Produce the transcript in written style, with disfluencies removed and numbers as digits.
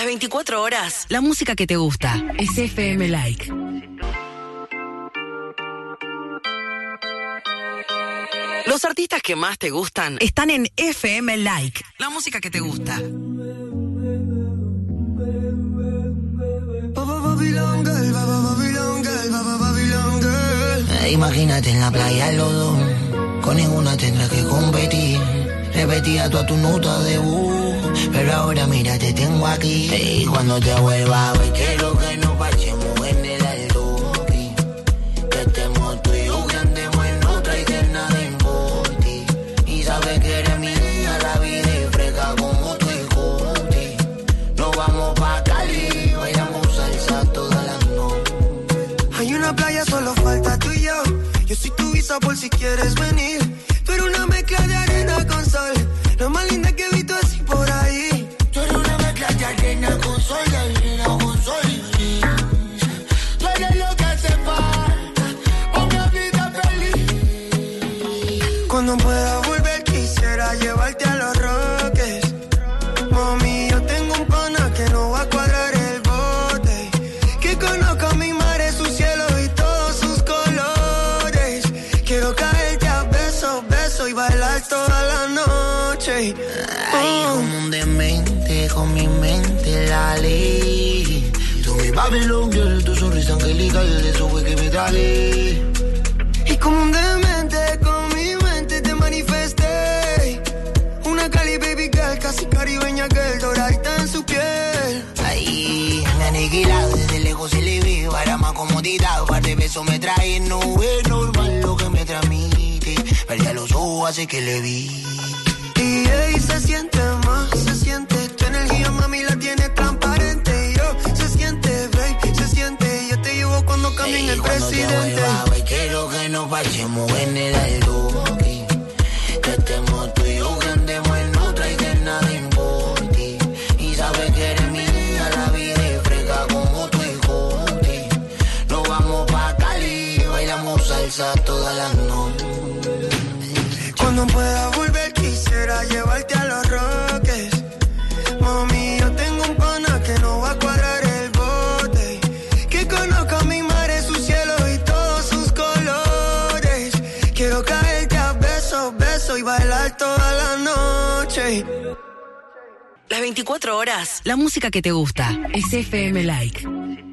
Las 24 horas, la música que te gusta es FM Like. Los artistas que más te gustan están en FM Like. La música que te gusta. Imagínate en la playa los dos, con ninguna tendrás que competir. Repetía toda tu nota de pero ahora mira, te tengo aquí. Y cuando te vuelva a ver, quiero que nos parchemos en el altoque. Que estemos tú y yo, que andemos en otra y que nada importe. Y sabes que eres mía, la vida es fresca como tu escote. Nos vamos pa' Cali, bailamos salsa toda la noche. Hay una playa, solo falta tú y yo. Yo soy tu visa por si quieres venir. Tú eres una mezcla de arena con sol, lo más linda que he visto así por ahí. Tú eres una mezcla de arena con sol, de arena con sol. Tú eres lo que hace falta para una vida feliz. Cuando pueda volver quisiera llevarte a los Roques. Mami, yo tengo un pana que no va a cuadrar el bote. Que conozca mi mar, su cielo y todos sus colores. Quiero caerte a besos, besos y bailar toda la noche. Ay, como un demente, con mi mente la ley. Tú mi Babylon girl, tu sonrisa angelical, eso fue que me traje. Y como un demente, con mi mente te manifesté. Una Cali baby girl, casi caribeña girl, doradita en su piel. Ahí, me aniquilado, desde lejos se le ve. Para más comodidad, un par de besos me trae. No es normal lo que me transmite. Perdía los ojos, así que le vi. Y ahí se siente más, se siente. Tu energía, mami, la tienes transparente. Y yo, se siente, babe, se siente. Yo te llevo cuando camine el presidente. Te quiero que nos parchemos en el altoque. Que estemos tú y yo, que andemos en otra y que nada importe. Y sabes que eres mía, la vida es fresca como tu escote. Nos vamos pa' Cali, bailamos salsa toda la noche. Cuando pueda volver quisiera llevarte a los Roques. Mami, yo tengo un pana que no va a cuadrar el bote. Que conozca mi mar, su cielo y todos sus colores. Quiero caerte a besos, besos y bailar toda la noche. Las 24 horas, la música que te gusta es FM Like.